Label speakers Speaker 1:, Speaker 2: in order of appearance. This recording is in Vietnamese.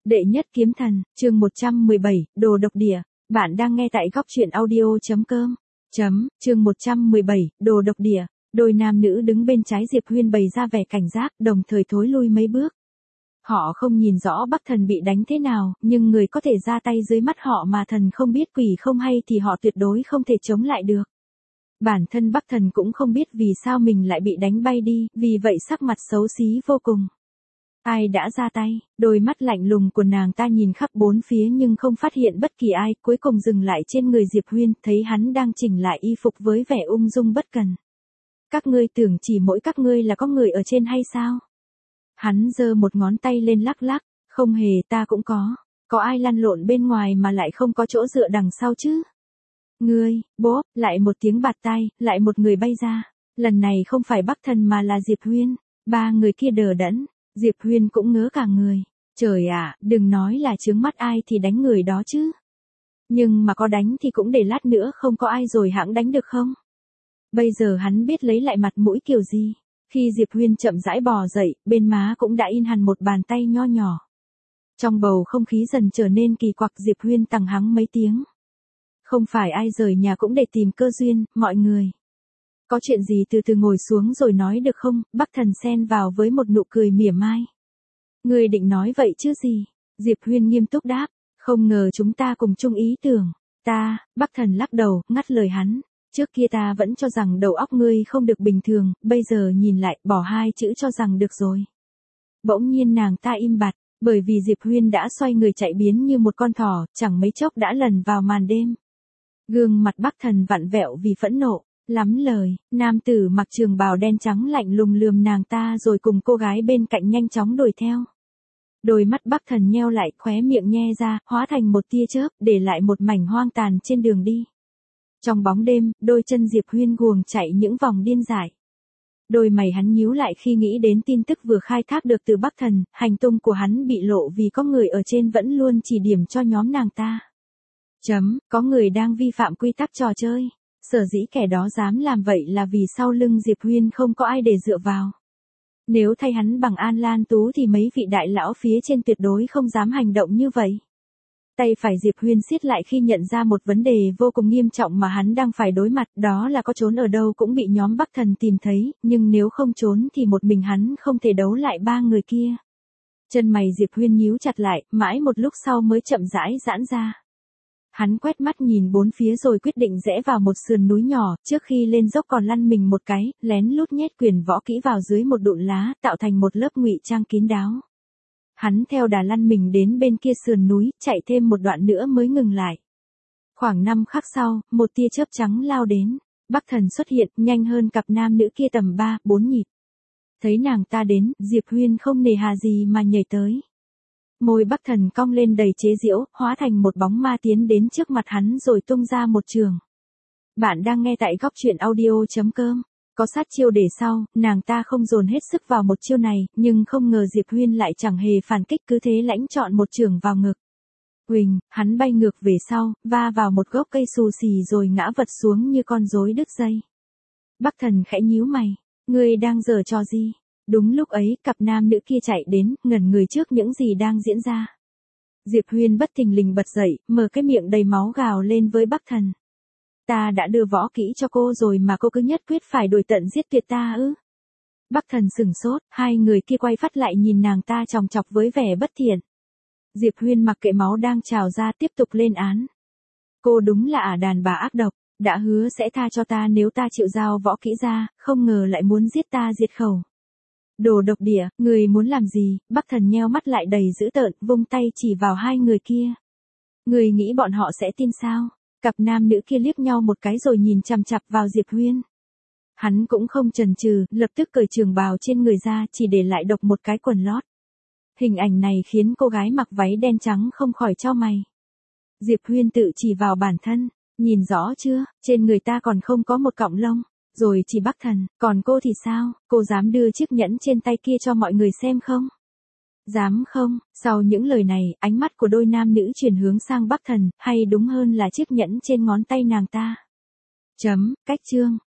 Speaker 1: Đệ nhất kiếm thần, chương 117, đồ độc địa. Bạn đang nghe tại góc truyện audio.com. Chương 117, đồ độc địa. Đôi nam nữ đứng bên trái Diệp Huyên bày ra vẻ cảnh giác, đồng thời thối lui mấy bước. Họ không nhìn rõ Bắc Thần bị đánh thế nào, nhưng người có thể ra tay dưới mắt họ mà thần không biết quỷ không hay thì họ tuyệt đối không thể chống lại được. Bản thân Bắc Thần cũng không biết vì sao mình lại bị đánh bay đi, vì vậy sắc mặt xấu xí vô cùng. Ai đã ra tay? Đôi mắt lạnh lùng của nàng ta nhìn khắp bốn phía nhưng không phát hiện bất kỳ ai, cuối cùng dừng lại trên người Diệp Huyên, thấy hắn đang chỉnh lại y phục với vẻ ung dung bất cần. Các ngươi tưởng chỉ mỗi các ngươi là có người ở trên hay sao? Hắn giơ một ngón tay lên lắc lắc, không hề, ta cũng có ai lăn lộn bên ngoài mà lại không có chỗ dựa đằng sau chứ? Ngươi, bốp, lại một tiếng bạt tai, lại một người bay ra, lần này không phải Bắc Thần mà là Diệp Huyên. Ba người kia đờ đẫn. Diệp Huyên cũng ngớ cả người. Trời ạ, đừng nói là chướng mắt ai thì đánh người đó chứ. Nhưng mà có đánh thì cũng để lát nữa không có ai rồi hãng đánh được không? Bây giờ hắn biết lấy lại mặt mũi kiểu gì. Khi Diệp Huyên chậm rãi bò dậy, bên má cũng đã in hẳn một bàn tay nho nhỏ. Trong bầu không khí dần trở nên kỳ quặc, Diệp Huyên tằng hắng mấy tiếng. Không phải ai rời nhà cũng để tìm cơ duyên, mọi người. Có chuyện gì từ từ ngồi xuống rồi nói được không? Bắc Thần xen vào với một nụ cười mỉa mai. Ngươi định nói vậy chứ gì? Diệp Huyên nghiêm túc đáp. Không ngờ chúng ta cùng chung ý tưởng. Bắc Thần lắc đầu, ngắt lời hắn. Trước kia ta vẫn cho rằng đầu óc ngươi không được bình thường, bây giờ nhìn lại, bỏ hai chữ cho rằng được rồi. Bỗng nhiên nàng ta im bặt, bởi vì Diệp Huyên đã xoay người chạy biến như một con thỏ, chẳng mấy chốc đã lần vào màn đêm. Gương mặt Bắc Thần vặn vẹo vì phẫn nộ. Lắm lời, nam tử mặc trường bào đen trắng lạnh lùng lườm nàng ta rồi cùng cô gái bên cạnh nhanh chóng đuổi theo. Đôi mắt Bắc Thần nheo lại, khóe miệng nhe ra, hóa thành một tia chớp, để lại một mảnh hoang tàn trên đường đi. Trong bóng đêm, đôi chân Diệp Huyên guồng chạy những vòng điên dại. Đôi mày hắn nhíu lại khi nghĩ đến tin tức vừa khai thác được từ Bắc Thần, hành tung của hắn bị lộ vì có người ở trên vẫn luôn chỉ điểm cho nhóm nàng ta. Có người đang vi phạm quy tắc trò chơi. Sở dĩ kẻ đó dám làm vậy là vì sau lưng Diệp Huyên không có ai để dựa vào. Nếu thay hắn bằng An Lan Tú thì mấy vị đại lão phía trên tuyệt đối không dám hành động như vậy. Tay phải Diệp Huyên siết lại khi nhận ra một vấn đề vô cùng nghiêm trọng mà hắn đang phải đối mặt, đó là có trốn ở đâu cũng bị nhóm Bắc Thần tìm thấy, nhưng nếu không trốn thì một mình hắn không thể đấu lại ba người kia. Chân mày Diệp Huyên nhíu chặt lại, mãi một lúc sau mới chậm rãi giãn ra. Hắn quét mắt nhìn bốn phía rồi quyết định rẽ vào một sườn núi nhỏ, trước khi lên dốc còn lăn mình một cái, lén lút nhét quyền võ kỹ vào dưới một đụn lá, tạo thành một lớp ngụy trang kín đáo. Hắn theo đà lăn mình đến bên kia sườn núi, chạy thêm một đoạn nữa mới ngừng lại. Khoảng 5 khắc sau, một tia chớp trắng lao đến. Bắc Thần xuất hiện, nhanh hơn cặp nam nữ kia tầm 3-4 nhịp. Thấy nàng ta đến, Diệp Huyên không nề hà gì mà nhảy tới. Môi Bắc Thần cong lên đầy chế giễu, hóa thành một bóng ma tiến đến trước mặt hắn rồi tung ra một trường. Bạn đang nghe tại góc truyện audio.com. Có sát chiêu để sau, nàng ta không dồn hết sức vào một chiêu này, nhưng không ngờ Diệp Huyên lại chẳng hề phản kích, cứ thế lãnh chọn một trường vào ngực. Huỳnh, hắn bay ngược về sau, va vào một gốc cây xù xì rồi ngã vật xuống như con rối đứt dây. Bắc Thần khẽ nhíu mày. Ngươi đang giở trò gì? Đúng lúc ấy, cặp nam nữ kia chạy đến, ngẩn người trước những gì đang diễn ra. Diệp Huyên bất thình lình bật dậy, mở cái miệng đầy máu gào lên với Bắc Thần. Ta đã đưa võ kỹ cho cô rồi mà cô cứ nhất quyết phải đuổi tận giết tuyệt ta ư? Bắc Thần sửng sốt, hai người kia quay phát lại nhìn nàng ta chòng chọc với vẻ bất thiện. Diệp Huyên mặc kệ máu đang trào ra tiếp tục lên án. Cô đúng là đàn bà ác độc, đã hứa sẽ tha cho ta nếu ta chịu giao võ kỹ ra, không ngờ lại muốn giết ta diệt khẩu. Đồ độc địa, người muốn làm gì? Bắc Thần nheo mắt lại đầy dữ tợn, vung tay chỉ vào hai người kia. Người nghĩ bọn họ sẽ tin sao? Cặp nam nữ kia liếc nhau một cái rồi nhìn chằm chằm vào Diệp Huyên. Hắn cũng không chần chừ, lập tức cởi trường bào trên người ra, chỉ để lại độc một cái quần lót. Hình ảnh này khiến cô gái mặc váy đen trắng không khỏi chau mày. Diệp Huyên tự chỉ vào bản thân, nhìn rõ chưa, trên người ta còn không có một cọng lông. Rồi chỉ Bắc Thần, còn cô thì sao, cô dám đưa chiếc nhẫn trên tay kia cho mọi người xem không? Dám không? Sau những lời này, ánh mắt của đôi nam nữ chuyển hướng sang Bắc Thần, hay đúng hơn là chiếc nhẫn trên ngón tay nàng ta. Cách chương.